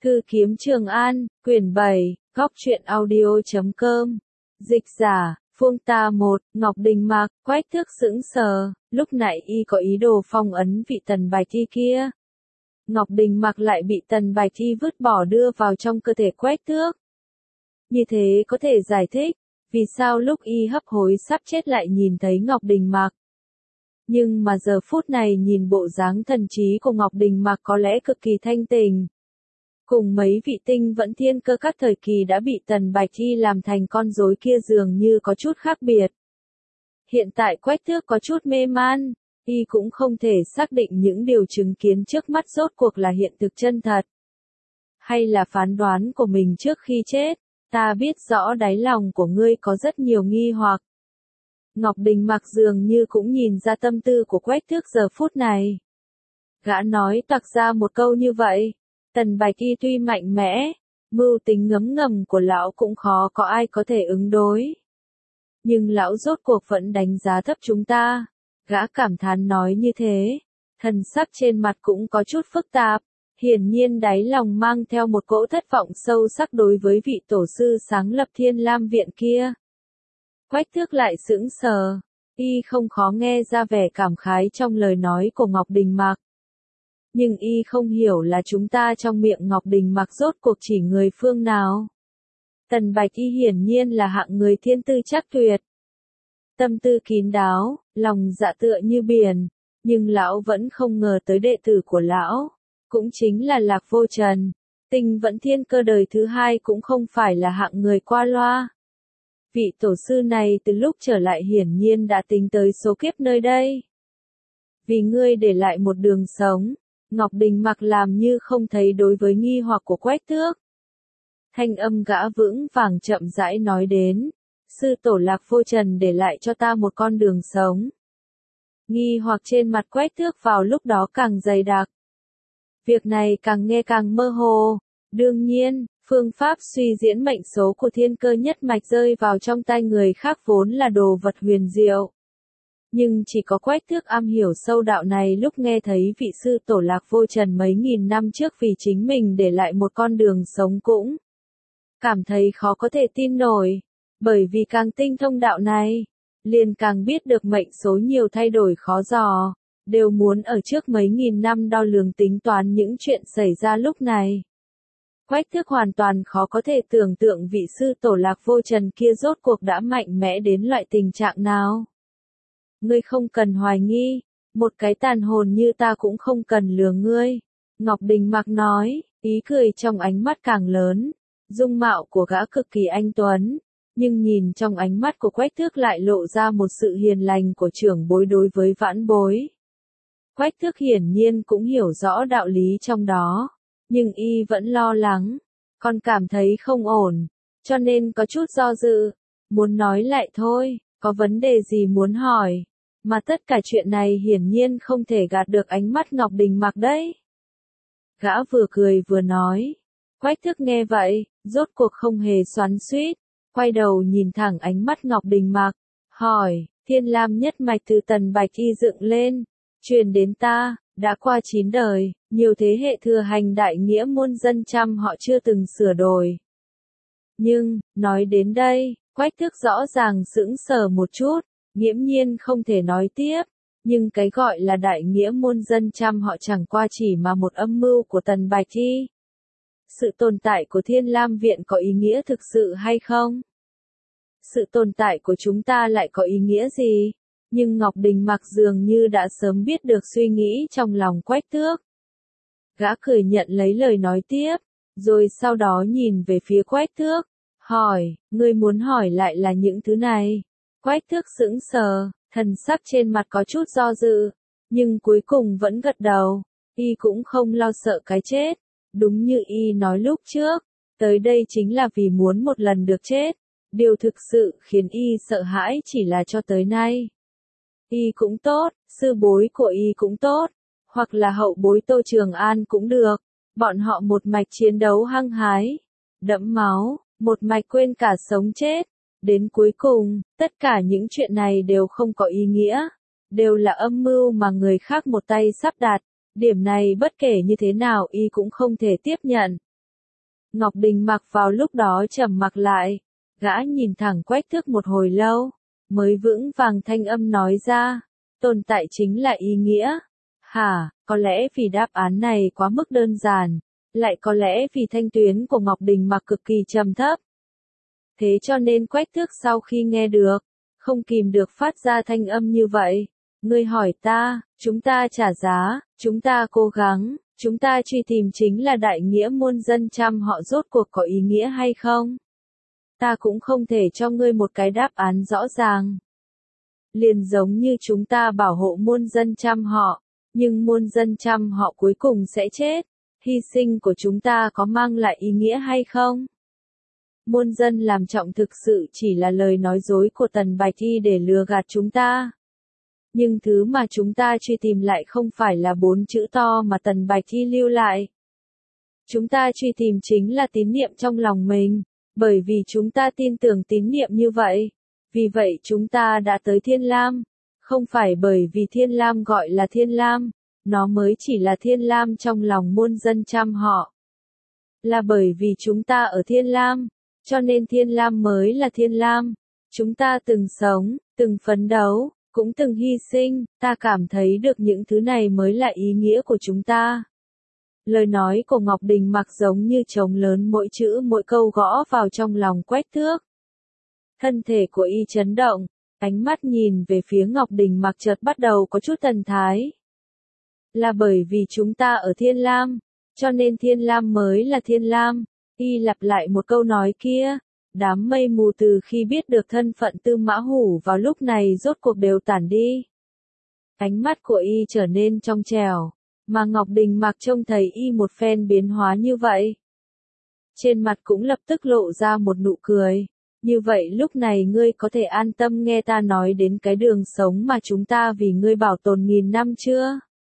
Thư kiếm Trường An, quyển 7, góc truyện audio.com. Dịch giả, Phương Ta 1, Ngọc Đình Mạc, Quách Thước sững sờ, lúc nãy y có ý đồ phong ấn vị Tần Bạch Thi kia. Ngọc Đình Mạc lại bị Tần Bạch Thi vứt bỏ đưa vào trong cơ thể Quách Thước. Như thế có thể giải thích, vì sao lúc y hấp hối sắp chết lại nhìn thấy Ngọc Đình Mạc. Nhưng mà giờ phút này nhìn bộ dáng thần trí của Ngọc Đình Mạc có lẽ cực kỳ thanh tỉnh. Cùng mấy vị tinh vẫn thiên cơ các thời kỳ đã bị Tần Bạch Thi làm thành con rối kia dường như có chút khác biệt. Hiện tại Quách Thước có chút mê man, y cũng không thể xác định những điều chứng kiến trước mắt rốt cuộc là hiện thực chân thật. Hay là phán đoán của mình trước khi chết, ta biết rõ đáy lòng của ngươi có rất nhiều nghi hoặc. Ngọc Đình Mạc dường như cũng nhìn ra tâm tư của Quách Thước giờ phút này. Gã nói toạc ra một câu như vậy. Tần Bạch Thi tuy mạnh mẽ, mưu tính ngấm ngầm của lão cũng khó có ai có thể ứng đối. Nhưng lão rốt cuộc vẫn đánh giá thấp chúng ta. Gã cảm thán nói như thế, thần sắc trên mặt cũng có chút phức tạp, hiển nhiên đáy lòng mang theo một cỗ thất vọng sâu sắc đối với vị tổ sư sáng lập Thiên Lam Viện kia. Quách Thước lại sững sờ, y không khó nghe ra vẻ cảm khái trong lời nói của Ngọc Đình Mạc. Nhưng y không hiểu là chúng ta trong miệng Ngọc Đình Mạc rốt cuộc chỉ người phương nào. Tần Bạch Thi hiển nhiên là hạng người thiên tư chắc tuyệt. Tâm tư kín đáo, lòng dạ tựa như biển, nhưng lão vẫn không ngờ tới đệ tử của lão, cũng chính là Lạc Vô Trần. Tinh vẫn thiên cơ đời thứ hai cũng không phải là hạng người qua loa. Vị tổ sư này từ lúc trở lại hiển nhiên đã tính tới số kiếp nơi đây. Vì ngươi để lại một đường sống, Ngọc Đình Mạc làm như không thấy đối với nghi hoặc của Quách Thước. Thanh âm gã vững vàng chậm rãi nói đến, sư tổ Lạc Vô Trần để lại cho ta một con đường sống. Nghi hoặc trên mặt Quách Thước vào lúc đó càng dày đặc. Việc này càng nghe càng mơ hồ. Đương nhiên, phương pháp suy diễn mệnh số của thiên cơ nhất mạch rơi vào trong tay người khác vốn là đồ vật huyền diệu. Nhưng chỉ có Quách Thước am hiểu sâu đạo này lúc nghe thấy vị sư tổ Lạc Vô Trần mấy nghìn năm trước vì chính mình để lại một con đường sống cũng cảm thấy khó có thể tin nổi, bởi vì càng tinh thông đạo này, liền càng biết được mệnh số nhiều thay đổi khó dò, đều muốn ở trước mấy nghìn năm đo lường tính toán những chuyện xảy ra lúc này. Quách Thước hoàn toàn khó có thể tưởng tượng vị sư tổ Lạc Vô Trần kia rốt cuộc đã mạnh mẽ đến loại tình trạng nào. Ngươi không cần hoài nghi, một cái tàn hồn như ta cũng không cần lừa ngươi. Ngọc Đình Mạc nói, ý cười trong ánh mắt càng lớn, dung mạo của gã cực kỳ anh tuấn, nhưng nhìn trong ánh mắt của Quách Thước lại lộ ra một sự hiền lành của trưởng bối đối với vãn bối. Quách Thước hiển nhiên cũng hiểu rõ đạo lý trong đó, nhưng y vẫn lo lắng, còn cảm thấy không ổn, cho nên có chút do dự, muốn nói lại thôi, có vấn đề gì muốn hỏi. Mà tất cả chuyện này hiển nhiên không thể gạt được ánh mắt Ngọc Đình Mạc đấy. Gã vừa cười vừa nói. Quách Thước nghe vậy, rốt cuộc không hề xoắn xuýt, quay đầu nhìn thẳng ánh mắt Ngọc Đình Mạc, hỏi, Thiên Lam nhất mạch từ Tần Bạch Thi dựng lên, truyền đến ta, đã qua 9 đời, nhiều thế hệ thừa hành đại nghĩa muôn dân trăm họ chưa từng sửa đổi. Nhưng, nói đến đây, Quách Thước rõ ràng sững sờ một chút. Nghiễm nhiên không thể nói tiếp, nhưng cái gọi là đại nghĩa muôn dân trăm họ chẳng qua chỉ mà một âm mưu của Tần Bạch Thi. Sự tồn tại của Thiên Lam Viện có ý nghĩa thực sự hay không? Sự tồn tại của chúng ta lại có ý nghĩa gì? Nhưng Ngọc Đình Mạc dường như đã sớm biết được suy nghĩ trong lòng Quách Thước. Gã cười nhận lấy lời nói tiếp, rồi sau đó nhìn về phía Quách Thước, hỏi, ngươi muốn hỏi lại là những thứ này. Quách Thước sững sờ, thần sắc trên mặt có chút do dự, nhưng cuối cùng vẫn gật đầu. Y cũng không lo sợ cái chết, đúng như y nói lúc trước, tới đây chính là vì muốn một lần được chết. Điều thực sự khiến y sợ hãi chỉ là cho tới nay. Y cũng tốt, sư bối của y cũng tốt, hoặc là hậu bối Tô Trường An cũng được, bọn họ một mạch chiến đấu hăng hái, đẫm máu, một mạch quên cả sống chết. Đến cuối cùng, tất cả những chuyện này đều không có ý nghĩa, đều là âm mưu mà người khác một tay sắp đặt, điểm này bất kể như thế nào y cũng không thể tiếp nhận. Ngọc Đình Mặc vào lúc đó trầm mặc lại, gã nhìn thẳng Quách Thước một hồi lâu, mới vững vàng thanh âm nói ra, tồn tại chính là ý nghĩa. Hả, có lẽ vì đáp án này quá mức đơn giản, lại có lẽ vì thanh tuyến của Ngọc Đình Mặc cực kỳ trầm thấp. Thế cho nên Quách Thước sau khi nghe được, không kìm được phát ra thanh âm như vậy. Ngươi hỏi ta, chúng ta trả giá, chúng ta cố gắng, chúng ta truy tìm chính là đại nghĩa muôn dân trăm họ rốt cuộc có ý nghĩa hay không? Ta cũng không thể cho ngươi một cái đáp án rõ ràng. Liền giống như chúng ta bảo hộ muôn dân trăm họ, nhưng muôn dân trăm họ cuối cùng sẽ chết. Hy sinh của chúng ta có mang lại ý nghĩa hay không? Muôn dân làm trọng thực sự chỉ là lời nói dối của Tần Bạch Y để lừa gạt chúng ta. Nhưng thứ mà chúng ta truy tìm lại không phải là 4 chữ to mà Tần Bạch Y lưu lại. Chúng ta truy tìm chính là tín niệm trong lòng mình, bởi vì chúng ta tin tưởng tín niệm như vậy. Vì vậy chúng ta đã tới Thiên Lam, không phải bởi vì Thiên Lam gọi là Thiên Lam, nó mới chỉ là Thiên Lam trong lòng muôn dân trăm họ. Là bởi vì chúng ta ở Thiên Lam, cho nên Thiên Lam mới là Thiên Lam. Chúng ta từng sống, từng phấn đấu, cũng từng hy sinh, ta cảm thấy được những thứ này mới là ý nghĩa của chúng ta. Lời nói của Ngọc Đình Mặc giống như trống lớn, mỗi chữ mỗi câu gõ vào trong lòng Quách Thước. Thân thể của y chấn động, ánh mắt nhìn về phía Ngọc Đình Mặc chợt bắt đầu có chút thần thái. Là bởi vì chúng ta ở Thiên Lam, cho nên Thiên Lam mới là Thiên Lam. Y lặp lại một câu nói kia, đám mây mù từ khi biết được thân phận Tư Mã Hủ vào lúc này rốt cuộc đều tản đi. Ánh mắt của y trở nên trong trẻo, mà Ngọc Đình Mặc trông thấy y một phen biến hóa như vậy. Trên mặt cũng lập tức lộ ra một nụ cười. Như vậy lúc này ngươi có thể an tâm nghe ta nói đến cái đường sống mà chúng ta vì ngươi bảo tồn nghìn năm chưa?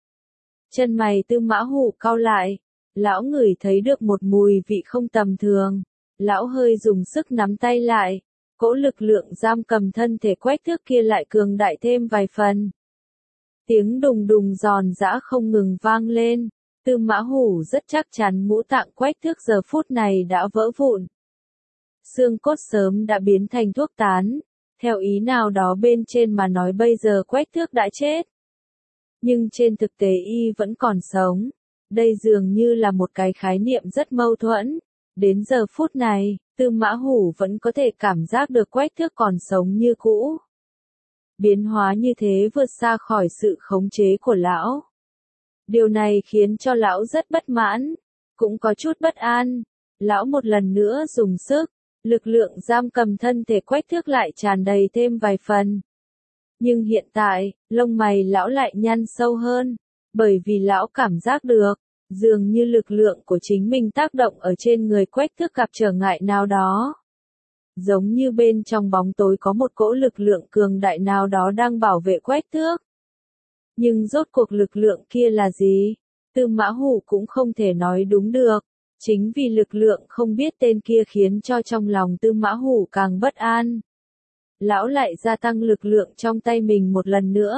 Chân mày Tư Mã Hủ cau lại, lão ngửi thấy được một mùi vị không tầm thường. Lão hơi dùng sức nắm tay lại, cỗ lực lượng giam cầm thân thể Quách Thước kia lại cường đại thêm vài phần. Tiếng đùng đùng giòn giã không ngừng vang lên, Tư Mã Hủ rất chắc chắn ngũ tạng Quách Thước giờ phút này đã vỡ vụn. Xương cốt sớm đã biến thành thuốc tán, theo ý nào đó bên trên mà nói bây giờ Quách Thước đã chết. Nhưng trên thực tế y vẫn còn sống, đây dường như là một cái khái niệm rất mâu thuẫn. Đến giờ phút này, Tư Mã Hủ vẫn có thể cảm giác được Quách Thước còn sống như cũ. Biến hóa như thế vượt xa khỏi sự khống chế của lão. Điều này khiến cho lão rất bất mãn, cũng có chút bất an. Lão một lần nữa dùng sức, lực lượng giam cầm thân thể Quách Thước lại tràn đầy thêm vài phần. Nhưng hiện tại, lông mày lão lại nhăn sâu hơn, bởi vì lão cảm giác được, dường như lực lượng của chính mình tác động ở trên người Quách Thước gặp trở ngại nào đó. Giống như bên trong bóng tối có một cỗ lực lượng cường đại nào đó đang bảo vệ Quách Thước. Nhưng rốt cuộc lực lượng kia là gì? Tư Mã Hủ cũng không thể nói đúng được. Chính vì lực lượng không biết tên kia khiến cho trong lòng Tư Mã Hủ càng bất an. Lão lại gia tăng lực lượng trong tay mình một lần nữa.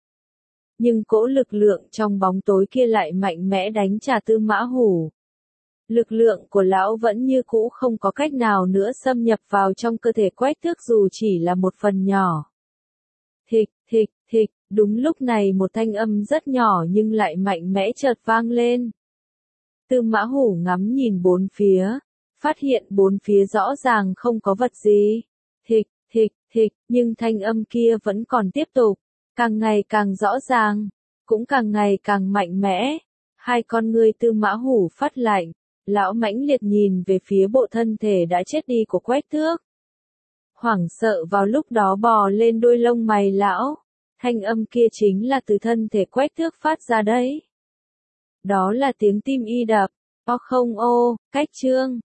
Nhưng cỗ lực lượng trong bóng tối kia lại mạnh mẽ đánh trả Tư Mã Hủ. Lực lượng của lão vẫn như cũ không có cách nào nữa xâm nhập vào trong cơ thể Quách Thước dù chỉ là một phần nhỏ. Thịch, thịch, thịch, đúng lúc này một thanh âm rất nhỏ nhưng lại mạnh mẽ chợt vang lên. Tư Mã Hủ ngắm nhìn bốn phía, phát hiện bốn phía rõ ràng không có vật gì. Thịch, thịch, thịch, nhưng thanh âm kia vẫn còn tiếp tục, càng ngày càng rõ ràng, cũng càng ngày càng mạnh mẽ. Hai con ngươi Tư Mã Hủ phát lạnh, lão mãnh liệt nhìn về phía bộ thân thể đã chết đi của Quách Thước. Hoảng sợ vào lúc đó bò lên đôi lông mày lão, thanh âm kia chính là từ thân thể Quách Thước phát ra đấy. Đó là tiếng tim y đập, o không ô, cách chương.